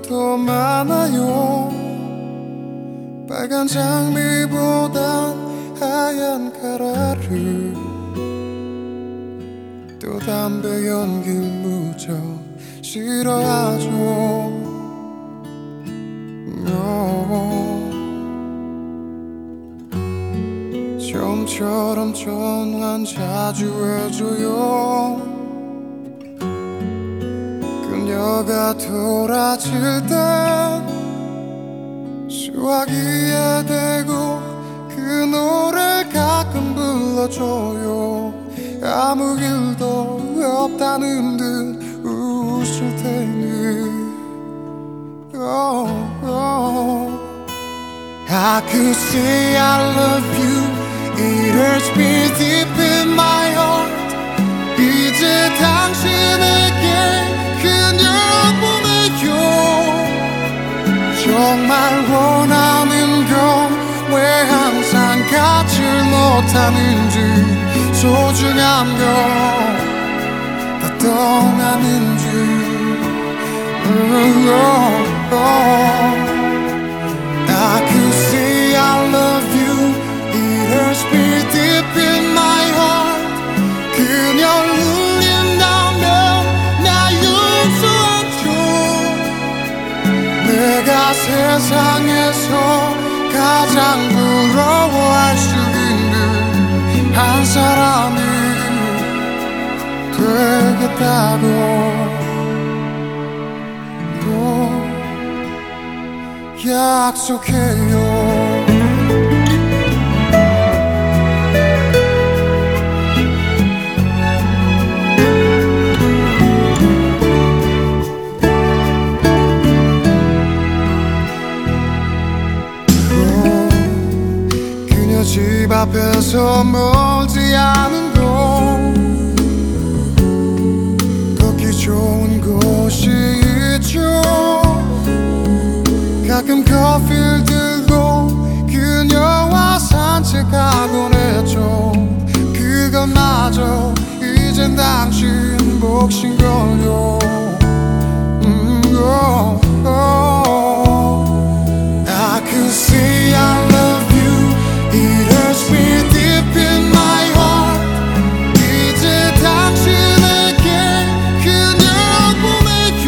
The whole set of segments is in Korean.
더 많아요. 빨간 장미보단 하얀 카라를, 또 담배 연기 무척 싫어하죠. 좀처럼 전화 자주 해줘요. 그녀가 돌아질 땐 수화기에 대고 그 노래 가끔 불러줘요. 아무 일도 없다는 듯 웃을 테니 I could say I love you. It hurts me deep in my heart. 이제 당신에게 그녀 보내요. 정말 원하는 건 왜 항상 갖질 못하는지, 소중한 건 다 떠나는지. I could say I love you. It hurts me deep in my heart. 그녀 울린다면 나 용서하죠. 내가 세상에서 가장 부러워할 수 있는 한 사람이 되겠다고 약속해요. 그녀 집 앞에서 멀지 않은 곳, 걷기 좋은 곳이 있죠. 가끔 커피를 들고 그녀와 산책하곤 했죠. 그것마저 이젠 당신 몫인걸요. I could say I love you. It hurts me deep in my heart. 이제 당신에게 그녀 보내요.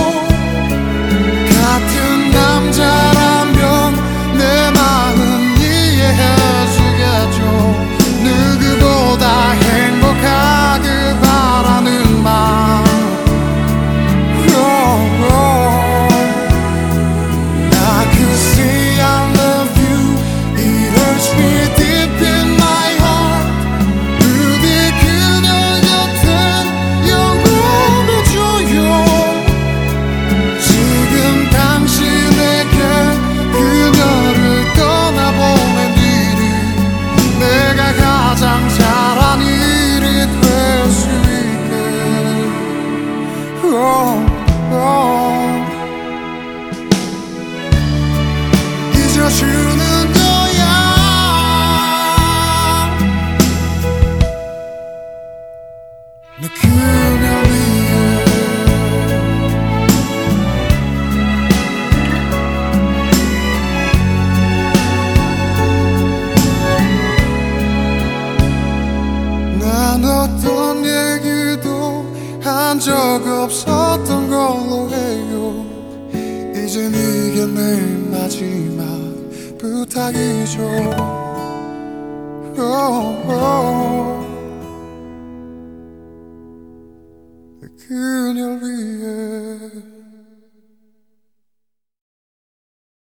같은 남자라면 내 마음 이해해주겠죠. 누구보다 행복하길 바라는 마음. I could say I love you. It hurts me deep in my heart. 부디 그녀 곁엔 영원히 줘요. 지금 당신에게 그녀를 떠나보낸 일이 내가 가장 잘한 일이 될 수 있게 잊어주는 거야. 내 그녀 위해 난 어떤 얘기도 한 적 없었던 걸로 해요. 이젠 이게 내 마지막 부탁이죠.